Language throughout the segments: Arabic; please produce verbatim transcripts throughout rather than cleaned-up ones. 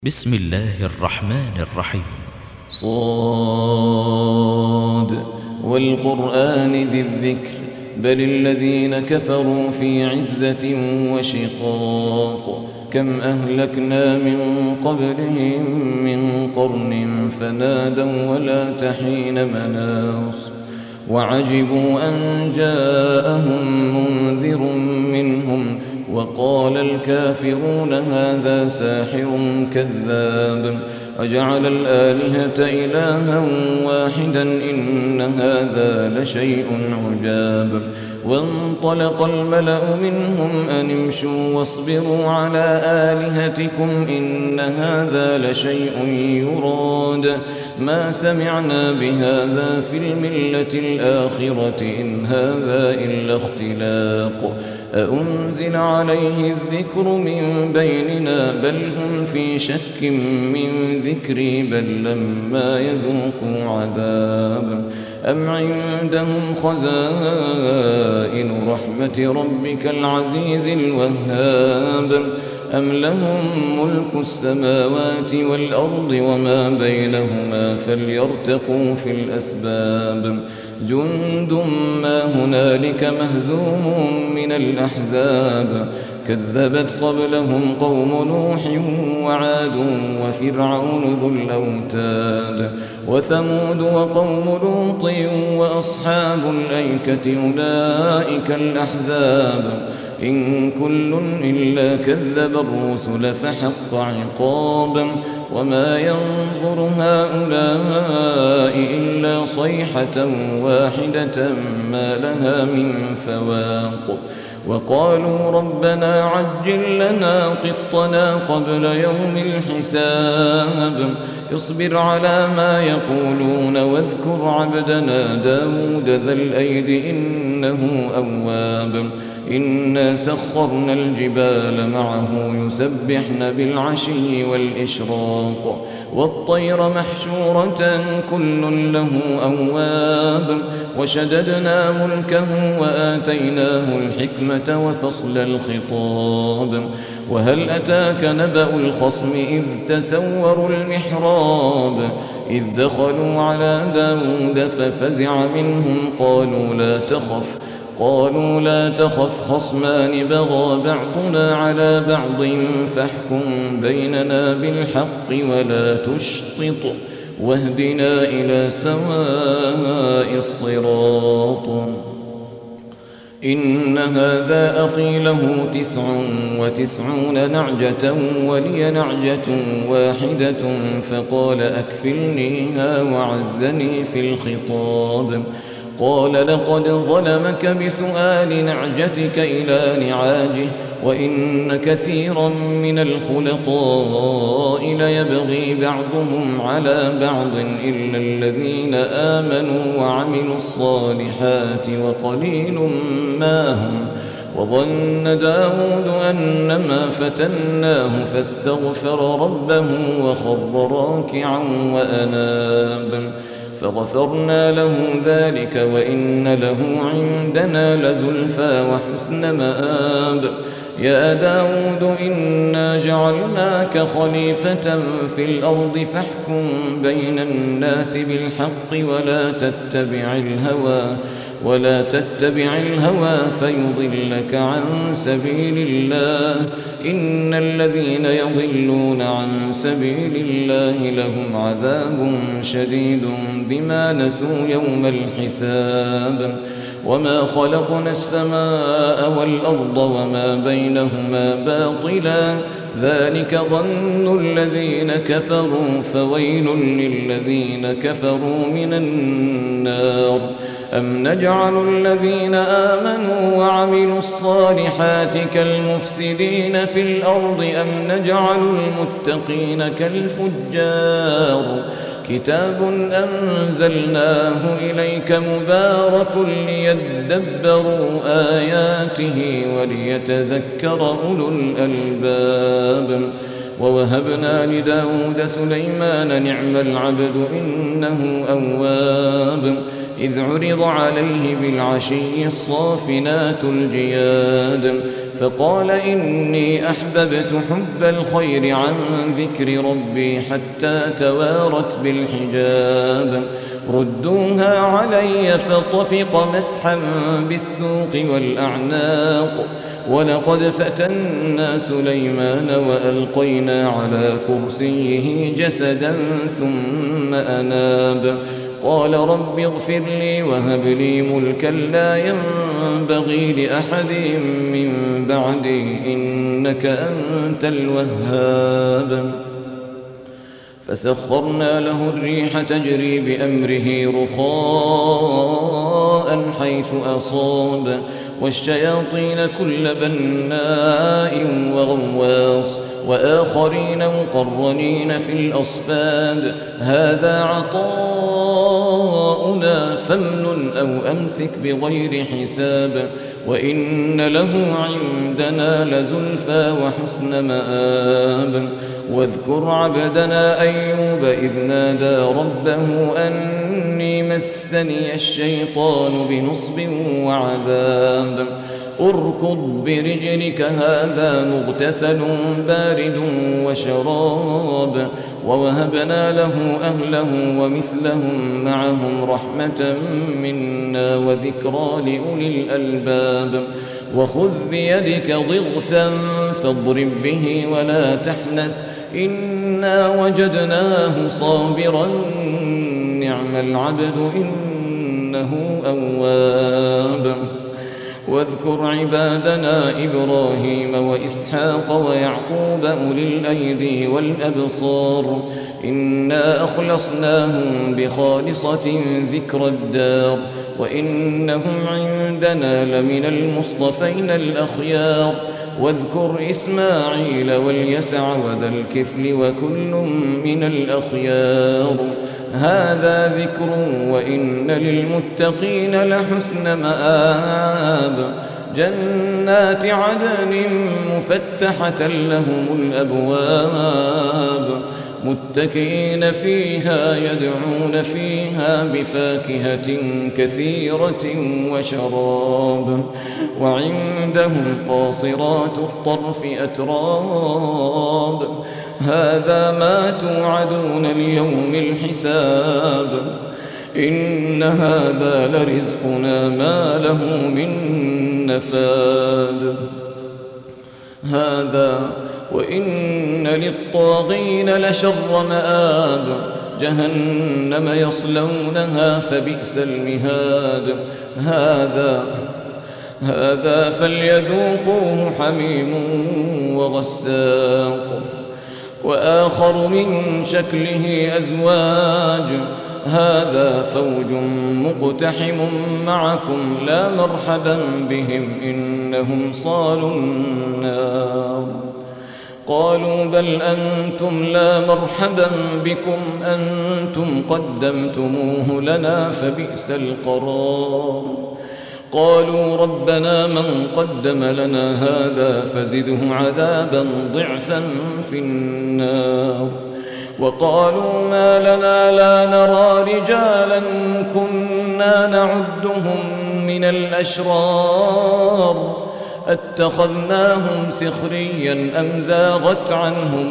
بسم الله الرحمن الرحيم. صاد والقرآن ذي الذكر بل الذين كفروا في عزة وشقاق كم أهلكنا من قبلهم من قرن فنادوا ولا تحين مناص وعجبوا أن جاءهم منذر منهم وقال الكافرون هذا ساحر كذاب وجعل الآلهة إلها واحدا إن هذا لشيء عجاب وانطلق الملأ منهم أن امشوا واصبروا على آلهتكم إن هذا لشيء يراد ما سمعنا بهذا في الملة الآخرة إن هذا إلا اختلاق أأنزل عليه الذكر من بيننا بل هم في شك من ذكري بل لما يذوقوا عذاب أم عندهم خزائن رحمة ربك العزيز الوهاب أم لهم ملك السماوات والأرض وما بينهما فليرتقوا في الأسباب جند ما هنالك مهزوم من الأحزاب كذبت قبلهم قوم نوح وعاد وفرعون ذو الأوتاد وثمود وقوم لوط وأصحاب الأيكة أولئك الأحزاب إن كل إلا كذب الرسل فحق عقاب وما ينظر هؤلاء إلا صيحة واحدة ما لها من فواق وقالوا ربنا عجل لنا قطنا قبل يوم الحساب اصبر على ما يقولون واذكر عبدنا داود ذا الأيد إنه أواب إنا سخرنا الجبال معه يسبحن بالعشي والإشراق والطير محشورة كل له أواب وشددنا ملكه وآتيناه الحكمة وفصل الخطاب وهل أتاك نبأ الخصم إذ تسوروا المحراب إذ دخلوا على داود ففزع منهم قالوا لا تخف قالوا لا تخف خصمان بغى بعضنا على بعض فاحكم بيننا بالحق ولا تشطط واهدنا إلى سواء الصراط إن هذا أخي له تسع وتسعون نعجة ولي نعجة واحدة فقال أكفلنيها وعزني في الخطاب قال لقد ظلمك بسؤال نعجتك إلى نعاجه وإن كثيرا من الخلطاء ليبغي بعضهم على بعض إلا الذين آمنوا وعملوا الصالحات وقليل ما هم وظن داود أنما فتناه فاستغفر ربه وخر راكعا وأناب فغفرنا له ذلك وإن له عندنا لزلفى وحسن مآب يا داود إنا جعلناك خليفة في الأرض فاحكم بين الناس بالحق ولا تتبع الهوى ولا تتبع الهوى فيضلك عن سبيل الله إن الذين يضلون عن سبيل الله لهم عذاب شديد بما نسوا يوم الحساب وما خلقنا السماء والأرض وما بينهما باطلا ذلك ظن الذين كفروا فويل للذين كفروا من النار أم نجعل الذين آمنوا وعملوا الصالحات كالمفسدين في الأرض أم نجعل المتقين كالفجار كتاب أنزلناه إليك مبارك ليدبروا آياته وليتذكر أولو الألباب ووهبنا لداود سليمان نعم العبد إنه أواب إذ عرض عليه بالعشي الصافنات الجياد فقال إني أحببت حب الخير عن ذكر ربي حتى توارت بالحجاب ردوها علي فطفق مسحا بالسوق والأعناق ولقد فتنا سليمان وألقينا على كرسيه جسدا ثم أناب قال رب اغفر لي وهب لي ملكا لا ينبغي لأحد من بعدي إنك أنت الوهاب فسخرنا له الريح تجري بأمره رخاء حيث أصاب والشياطين كل بناء وغواص وآخرين مقرنين في الأصفاد هذا عطاؤنا فامنن أو أمسك بغير حساب وإن له عندنا لزلفى وحسن مآب واذكر عبدنا أيوب إذ نادى ربه أني مسني الشيطان بنصب وعذاب اركض برجلك هذا مغتسل بارد وشراب ووهبنا له أهله ومثلهم معهم رحمة منا وذكرى لأولي الألباب وخذ بيدك ضغثا فاضرب به ولا تحنث إنا وجدناه صابرا نعم العبد إنه أواب واذكر عبادنا إبراهيم وإسحاق ويعقوب أولي الأيدي والأبصار إنا أخلصناهم بخالصة ذكر الدار وإنهم عندنا لمن المصطفين الأخيار واذكر إسماعيل واليسع وذا الكفل وكل من الأخيار هذا ذكر وإن للمتقين لحسن مآب جنات عدن مفتحة لهم الأبواب متكئين فيها يدعون فيها بفاكهة كثيرة وشراب وعندهم قاصرات الطرف أتراب هذا ما توعدون ليوم الحساب إن هذا لرزقنا ما له من نفاد هذا وإن للطاغين لشر مآب جهنم يصلونها فبئس المهاد هذا هذا فليذوقوه حميم وغساق وآخر من شكله أزواج هذا فوج مقتحم معكم لا مرحبا بهم إنهم صالوا النار قالوا بل أنتم لا مرحبا بكم أنتم قدمتموه لنا فبئس القرار قالوا ربنا من قدم لنا هذا فزده عذابا ضعفا في النار وقالوا ما لنا لا نرى رجالا كنا نعدهم من الأشرار اتخذناهم سخريا أم زاغت عنهم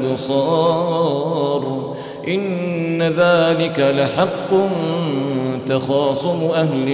الأبصار إن ذلك لحق تخاصم أهل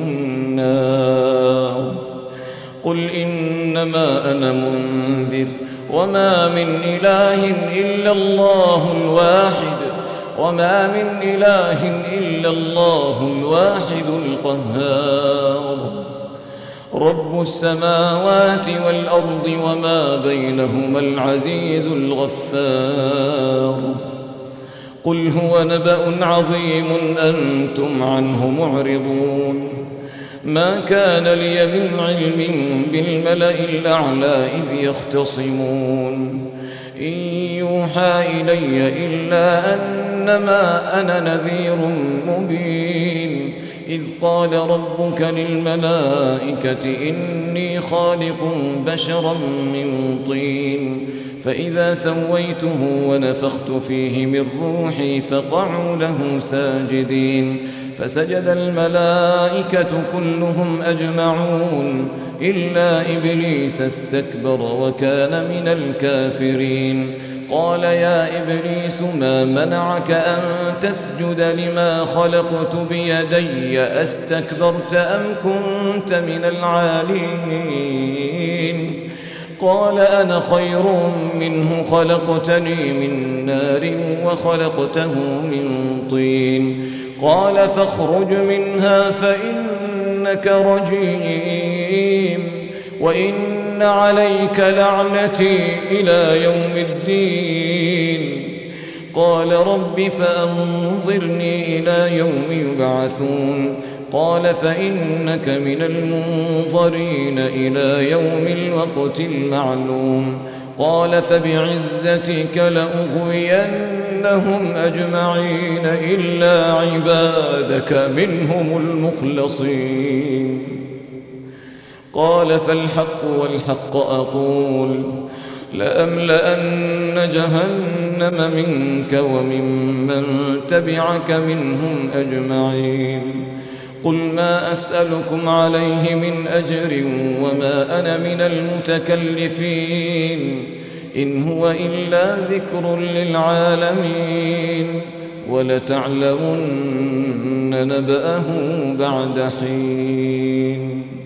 النار قل إنما أنا منذر وما من إله إلا الله الواحد وما من إله إلا الله الواحد القهار رب السماوات والأرض وما بينهما العزيز الغفار قل هو نبأ عظيم أنتم عنه معرضون ما كان لي من علم بالملأ الأعلى إذ يختصمون إن يوحى إلي إلا أنما أنا نذير مبين إذ قال ربك للملائكة إني خالق بشرا من طين فإذا سويته ونفخت فيه من روحي فقعوا له ساجدين فسجد الملائكة كلهم أجمعون إلا إبليس استكبر وكان من الكافرين. قال يا إبليس ما منعك أن تسجد لما خلقت بيدي أستكبرت أم كنت من العالين؟ قال أنا خير منه خلقتني من نار وخلقته من طين. قال فاخرج منها فإنك رجيم وإن عليك لعنتي إلى يوم الدين. قال رب فأنظرني إلى يوم يبعثون. قال فإنك من المنظرين إلى يوم الوقت المعلوم. قال فبعزتك لأغوينهم أجمعين إلا عبادك منهم المخلصين. قال فالحق والحق أقول لأملأن جهنم منك وممن تبعك منهم أجمعين. قل ما أسألكم عليه من أجر وما أنا من المتكلفين إن هو إلا ذكر للعالمين ولتعلمن نبأه بعد حين.